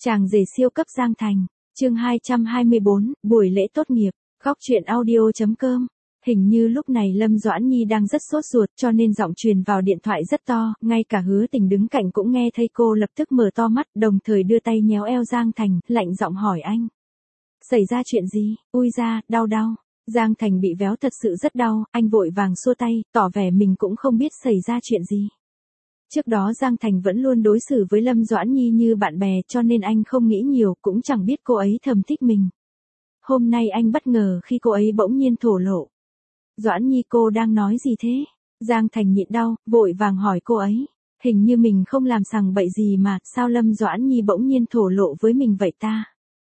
Chàng rể siêu cấp Giang Thành, chương 224, buổi lễ tốt nghiệp, góc truyện audio.com. Hình như lúc này Lâm Doãn Nhi đang rất sốt ruột cho nên giọng truyền vào điện thoại rất to, ngay cả Hứa Tình đứng cạnh cũng nghe thấy cô lập tức mở to mắt, đồng thời đưa tay nhéo eo Giang Thành, lạnh giọng hỏi anh. Xảy ra chuyện gì? Ui da, đau. Giang Thành bị véo thật sự rất đau, anh vội vàng xua tay, tỏ vẻ mình cũng không biết xảy ra chuyện gì. Trước đó Giang Thành vẫn luôn đối xử với Lâm Doãn Nhi như bạn bè cho nên anh không nghĩ nhiều, cũng chẳng biết cô ấy thầm thích mình. Hôm nay anh bất ngờ khi cô ấy bỗng nhiên thổ lộ. Doãn Nhi, cô đang nói gì thế? Giang Thành nhịn đau, vội vàng hỏi cô ấy. Hình như mình không làm sằng bậy gì mà, sao Lâm Doãn Nhi bỗng nhiên thổ lộ với mình vậy ta?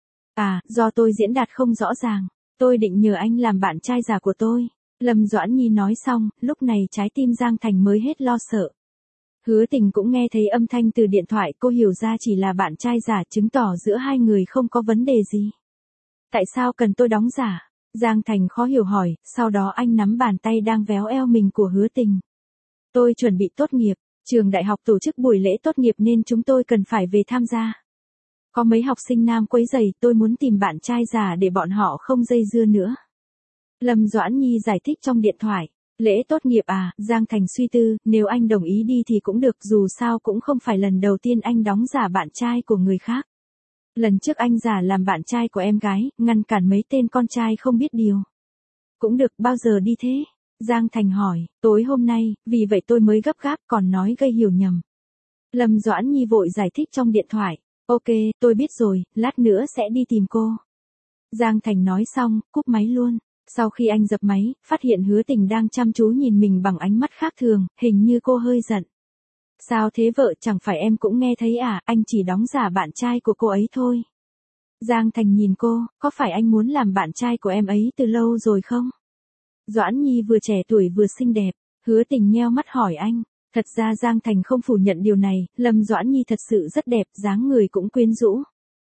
À, do tôi diễn đạt không rõ ràng. Tôi định nhờ anh làm bạn trai giả của tôi. Lâm Doãn Nhi nói xong, lúc này trái tim Giang Thành mới hết lo sợ. Hứa Tình cũng nghe thấy âm thanh từ điện thoại, cô hiểu ra chỉ là bạn trai giả, chứng tỏ giữa hai người không có vấn đề gì. Tại sao cần tôi đóng giả? Giang Thành khó hiểu hỏi, sau đó anh nắm bàn tay đang véo eo mình của Hứa Tình. Tôi chuẩn bị tốt nghiệp, trường đại học tổ chức buổi lễ tốt nghiệp nên chúng tôi cần phải về tham gia. Có mấy học sinh nam quấy rầy, tôi muốn tìm bạn trai giả để bọn họ không dây dưa nữa. Lâm Doãn Nhi giải thích trong điện thoại. Lễ tốt nghiệp à? Giang Thành suy tư, nếu anh đồng ý đi thì cũng được, dù sao cũng không phải lần đầu tiên anh đóng giả bạn trai của người khác. Lần trước anh giả làm bạn trai của em gái, ngăn cản mấy tên con trai không biết điều. Cũng được, bao giờ đi thế? Giang Thành hỏi, tối hôm nay, vì vậy tôi mới gấp gáp còn nói gây hiểu nhầm. Lâm Doãn Nhi vội giải thích trong điện thoại, ok, tôi biết rồi, lát nữa sẽ đi tìm cô. Giang Thành nói xong, cúp máy luôn. Sau khi anh dập máy, phát hiện Hứa Tình đang chăm chú nhìn mình bằng ánh mắt khác thường, hình như cô hơi giận. Sao thế vợ, chẳng phải em cũng nghe thấy à, anh chỉ đóng giả bạn trai của cô ấy thôi. Giang Thành nhìn cô, có phải anh muốn làm bạn trai của em ấy từ lâu rồi không? Doãn Nhi vừa trẻ tuổi vừa xinh đẹp, Hứa Tình nheo mắt hỏi anh. Thật ra Giang Thành không phủ nhận điều này, Lâm Doãn Nhi thật sự rất đẹp, dáng người cũng quyến rũ.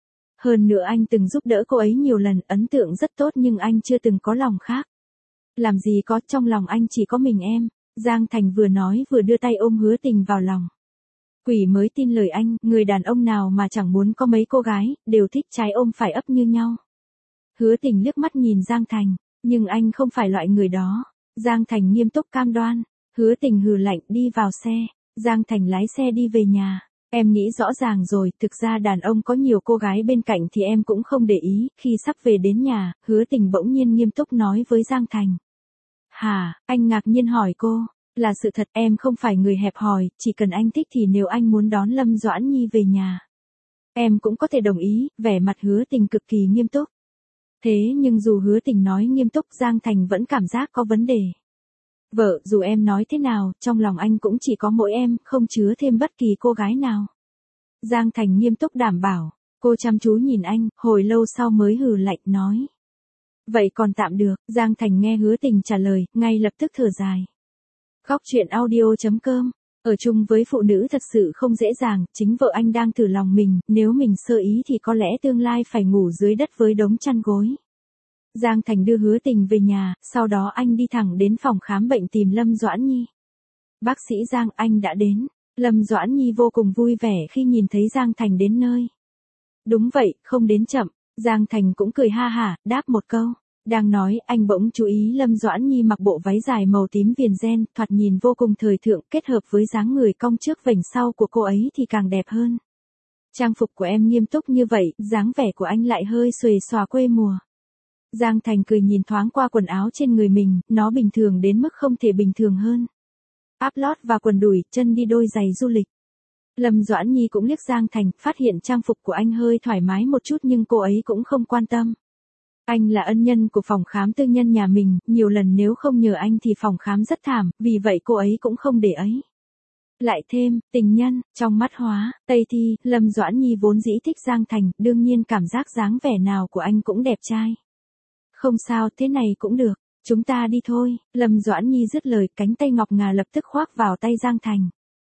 Hơn nữa anh từng giúp đỡ cô ấy nhiều lần, ấn tượng rất tốt nhưng anh chưa từng có lòng khác. Làm gì có, trong lòng anh chỉ có mình em. Giang Thành vừa nói vừa đưa tay ôm Hứa Tình vào lòng. Quỷ mới tin lời anh, người đàn ông nào mà chẳng muốn có mấy cô gái, đều thích trái ôm phải ấp như nhau. Hứa Tình liếc mắt nhìn Giang Thành, nhưng anh không phải loại người đó. Giang Thành nghiêm túc cam đoan. Hứa Tình hừ lạnh đi vào xe. Giang Thành lái xe đi về nhà. Em nghĩ rõ ràng rồi, thực ra đàn ông có nhiều cô gái bên cạnh thì em cũng không để ý, khi sắp về đến nhà, Hứa Tình bỗng nhiên nghiêm túc nói với Giang Thành. Hả? Anh ngạc nhiên hỏi cô, là sự thật, em không phải người hẹp hòi, chỉ cần anh thích thì nếu anh muốn đón Lâm Doãn Nhi về nhà, em cũng có thể đồng ý, vẻ mặt Hứa Tình cực kỳ nghiêm túc. Thế nhưng dù Hứa Tình nói nghiêm túc, Giang Thành vẫn cảm giác có vấn đề. Vợ, dù em nói thế nào, trong lòng anh cũng chỉ có mỗi em, không chứa thêm bất kỳ cô gái nào. Giang Thành nghiêm túc đảm bảo. Cô chăm chú nhìn anh, hồi lâu sau mới hừ lạnh nói. Vậy còn tạm được. Giang Thành nghe Hứa Tình trả lời, ngay lập tức thở dài. Góc truyện audio.com. Ở chung với phụ nữ thật sự không dễ dàng, chính vợ anh đang thử lòng mình, nếu mình sơ ý thì có lẽ tương lai phải ngủ dưới đất với đống chăn gối. Giang Thành đưa Hứa Tình về nhà, sau đó anh đi thẳng đến phòng khám bệnh tìm Lâm Doãn Nhi. Bác sĩ Giang, anh đã đến. Lâm Doãn Nhi vô cùng vui vẻ khi nhìn thấy Giang Thành đến nơi. Đúng vậy, không đến chậm. Giang Thành cũng cười ha hả, đáp một câu. Đang nói, anh bỗng chú ý Lâm Doãn Nhi mặc bộ váy dài màu tím viền ren, thoạt nhìn vô cùng thời thượng, kết hợp với dáng người cong trước vành sau của cô ấy thì càng đẹp hơn. Trang phục của em nghiêm túc như vậy, dáng vẻ của anh lại hơi xuề xòa quê mùa. Giang Thành cười nhìn thoáng qua quần áo trên người mình, nó bình thường đến mức không thể bình thường hơn. Áp lót và quần đùi, chân đi đôi giày du lịch. Lâm Doãn Nhi cũng liếc Giang Thành, phát hiện trang phục của anh hơi thoải mái một chút nhưng cô ấy cũng không quan tâm. Anh là ân nhân của phòng khám tư nhân nhà mình, nhiều lần nếu không nhờ anh thì phòng khám rất thảm, vì vậy cô ấy cũng không để ấy. Lại thêm, tình nhân, trong mắt Hóa, Tây Thi, Lâm Doãn Nhi vốn dĩ thích Giang Thành, đương nhiên cảm giác dáng vẻ nào của anh cũng đẹp trai. Không sao, thế này cũng được, chúng ta đi thôi. Lâm Doãn Nhi dứt lời, cánh tay ngọc ngà lập tức khoác vào tay Giang Thành.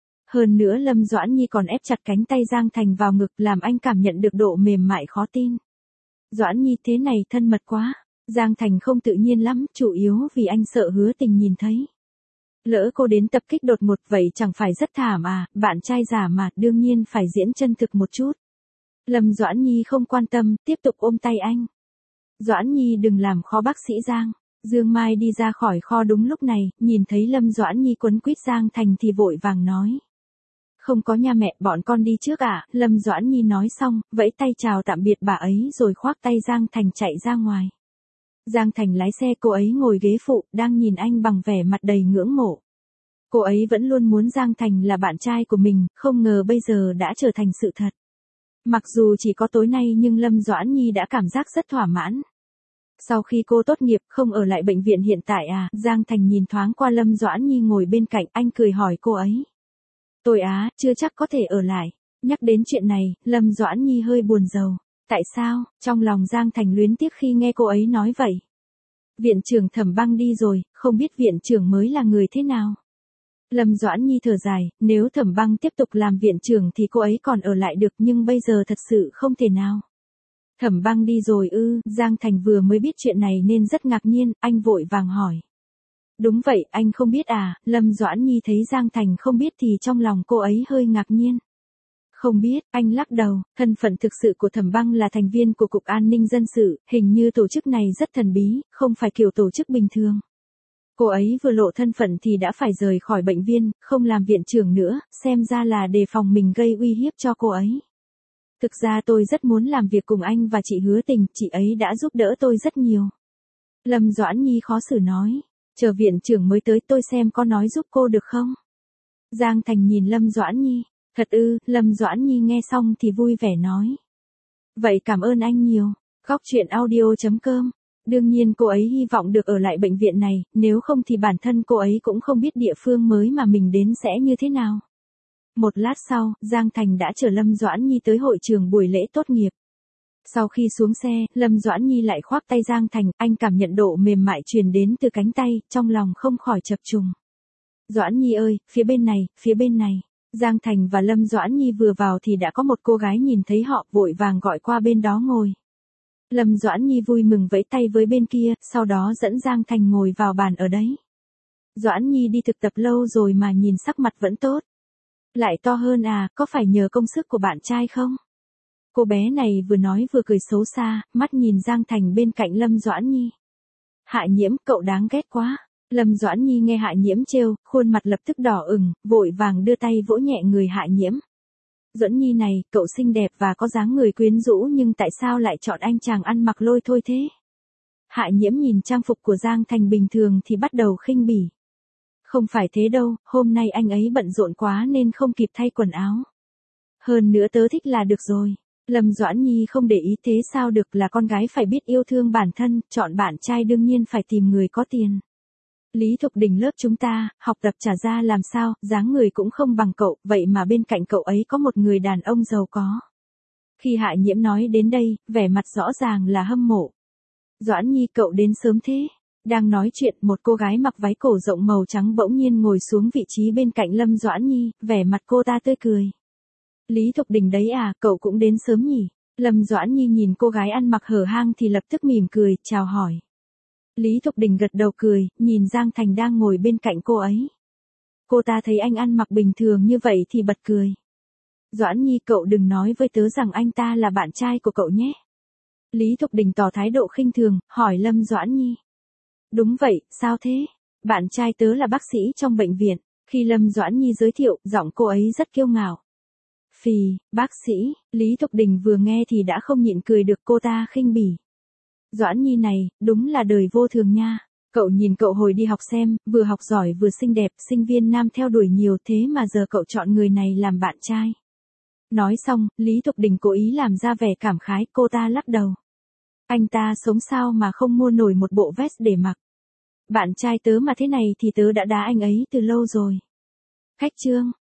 Hơn nữa Lâm Doãn Nhi còn ép chặt cánh tay Giang Thành vào ngực, làm anh cảm nhận được độ mềm mại khó tin. Doãn Nhi, thế này thân mật quá. Giang Thành không tự nhiên lắm, chủ yếu vì anh sợ Hứa Tình nhìn thấy. Lỡ cô đến tập kích đột ngột vậy chẳng phải rất thảm à, bạn trai giả mà, đương nhiên phải diễn chân thực một chút. Lâm Doãn Nhi không quan tâm, tiếp tục ôm tay anh. Doãn Nhi đừng làm khó bác sĩ Giang. Dương Mai đi ra khỏi kho đúng lúc này, nhìn thấy Lâm Doãn Nhi quấn quýt Giang Thành thì vội vàng nói. Không có nha mẹ, bọn con đi trước ạ. Lâm Doãn Nhi nói xong, vẫy tay chào tạm biệt bà ấy rồi khoác tay Giang Thành chạy ra ngoài. Giang Thành lái xe, cô ấy ngồi ghế phụ, đang nhìn anh bằng vẻ mặt đầy ngưỡng mộ. Cô ấy vẫn luôn muốn Giang Thành là bạn trai của mình, không ngờ bây giờ đã trở thành sự thật. Mặc dù chỉ có tối nay nhưng Lâm Doãn Nhi đã cảm giác rất thỏa mãn. Sau khi cô tốt nghiệp không ở lại bệnh viện hiện tại à? Giang Thành nhìn thoáng qua Lâm Doãn Nhi ngồi bên cạnh, anh cười hỏi cô ấy. Tôi chưa chắc có thể ở lại. Nhắc đến chuyện này, Lâm Doãn Nhi hơi buồn rầu. Tại sao? Trong lòng Giang Thành luyến tiếc khi nghe cô ấy nói vậy. Viện trưởng Thẩm Băng đi rồi, không biết viện trưởng mới là người thế nào. Lâm Doãn Nhi thở dài, nếu Thẩm Băng tiếp tục làm viện trưởng thì cô ấy còn ở lại được nhưng bây giờ thật sự không thể nào. Thẩm Băng đi rồi ư? Giang Thành vừa mới biết chuyện này nên rất ngạc nhiên, anh vội vàng hỏi. Đúng vậy, anh không biết à? Lâm Doãn Nhi thấy Giang Thành không biết thì trong lòng cô ấy hơi ngạc nhiên. Không biết, anh lắc đầu, thân phận thực sự của Thẩm Băng là thành viên của Cục An ninh Dân sự, hình như tổ chức này rất thần bí, không phải kiểu tổ chức bình thường. Cô ấy vừa lộ thân phận thì đã phải rời khỏi bệnh viện, không làm viện trưởng nữa, xem ra là đề phòng mình gây uy hiếp cho cô ấy. Thực ra tôi rất muốn làm việc cùng anh và chị Hứa Tình, chị ấy đã giúp đỡ tôi rất nhiều. Lâm Doãn Nhi khó xử nói, chờ viện trưởng mới tới tôi xem có nói giúp cô được không. Giang Thành nhìn Lâm Doãn Nhi, thật ư? Lâm Doãn Nhi nghe xong thì vui vẻ nói. Vậy cảm ơn anh nhiều. Góc truyện audio.com. Đương nhiên cô ấy hy vọng được ở lại bệnh viện này, nếu không thì bản thân cô ấy cũng không biết địa phương mới mà mình đến sẽ như thế nào. Một lát sau, Giang Thành đã chở Lâm Doãn Nhi tới hội trường buổi lễ tốt nghiệp. Sau khi xuống xe, Lâm Doãn Nhi lại khoác tay Giang Thành, anh cảm nhận độ mềm mại truyền đến từ cánh tay, trong lòng không khỏi chập trùng. Doãn Nhi ơi, phía bên này, phía bên này. Giang Thành và Lâm Doãn Nhi vừa vào thì đã có một cô gái nhìn thấy họ vội vàng gọi qua bên đó ngồi. Lâm Doãn Nhi vui mừng vẫy tay với bên kia, sau đó dẫn Giang Thành ngồi vào bàn ở đấy. Doãn Nhi đi thực tập lâu rồi mà nhìn sắc mặt vẫn tốt. Lại to hơn à, có phải nhờ công sức của bạn trai không? Cô bé này vừa nói vừa cười xấu xa, mắt nhìn Giang Thành bên cạnh Lâm Doãn Nhi. Hạ Nhiễm, cậu đáng ghét quá. Lâm Doãn Nhi nghe Hạ Nhiễm trêu, khuôn mặt lập tức đỏ ửng, vội vàng đưa tay vỗ nhẹ người Hạ Nhiễm. Doãn Nhi này, cậu xinh đẹp và có dáng người quyến rũ nhưng tại sao lại chọn anh chàng ăn mặc lôi thôi thế? Hạ Nhiễm nhìn trang phục của Giang Thành bình thường thì bắt đầu khinh bỉ. Không phải thế đâu, hôm nay anh ấy bận rộn quá nên không kịp thay quần áo. Hơn nữa tớ thích là được rồi. Lâm Doãn Nhi không để ý thế sao được, là con gái phải biết yêu thương bản thân, chọn bạn trai đương nhiên phải tìm người có tiền. Lý Thục Đình lớp chúng ta, học tập trả ra làm sao, dáng người cũng không bằng cậu, vậy mà bên cạnh cậu ấy có một người đàn ông giàu có. Khi Hạ Nhiễm nói đến đây, vẻ mặt rõ ràng là hâm mộ. Doãn Nhi cậu đến sớm thế. Đang nói chuyện, một cô gái mặc váy cổ rộng màu trắng bỗng nhiên ngồi xuống vị trí bên cạnh Lâm Doãn Nhi, vẻ mặt cô ta tươi cười. Lý Thục Đình đấy à, cậu cũng đến sớm nhỉ? Lâm Doãn Nhi nhìn cô gái ăn mặc hở hang thì lập tức mỉm cười, chào hỏi. Lý Thục Đình gật đầu cười, nhìn Giang Thành đang ngồi bên cạnh cô ấy. Cô ta thấy anh ăn mặc bình thường như vậy thì bật cười. Doãn Nhi cậu đừng nói với tớ rằng anh ta là bạn trai của cậu nhé. Lý Thục Đình tỏ thái độ khinh thường, hỏi Lâm Doãn Nhi. Đúng vậy, sao thế? Bạn trai tớ là bác sĩ trong bệnh viện. Khi Lâm Doãn Nhi giới thiệu, giọng cô ấy rất kiêu ngạo. Phì, bác sĩ, Lý Thục Đình vừa nghe thì đã không nhịn cười được, cô ta khinh bỉ. Doãn Nhi này, đúng là đời vô thường nha. Cậu nhìn cậu hồi đi học xem, vừa học giỏi vừa xinh đẹp, sinh viên nam theo đuổi nhiều thế mà giờ cậu chọn người này làm bạn trai. Nói xong, Lý Thục Đình cố ý làm ra vẻ cảm khái, cô ta lắc đầu. Anh ta sống sao mà không mua nổi một bộ vest để mặc. Bạn trai tớ mà thế này thì tớ đã đá anh ấy từ lâu rồi. Khách trương.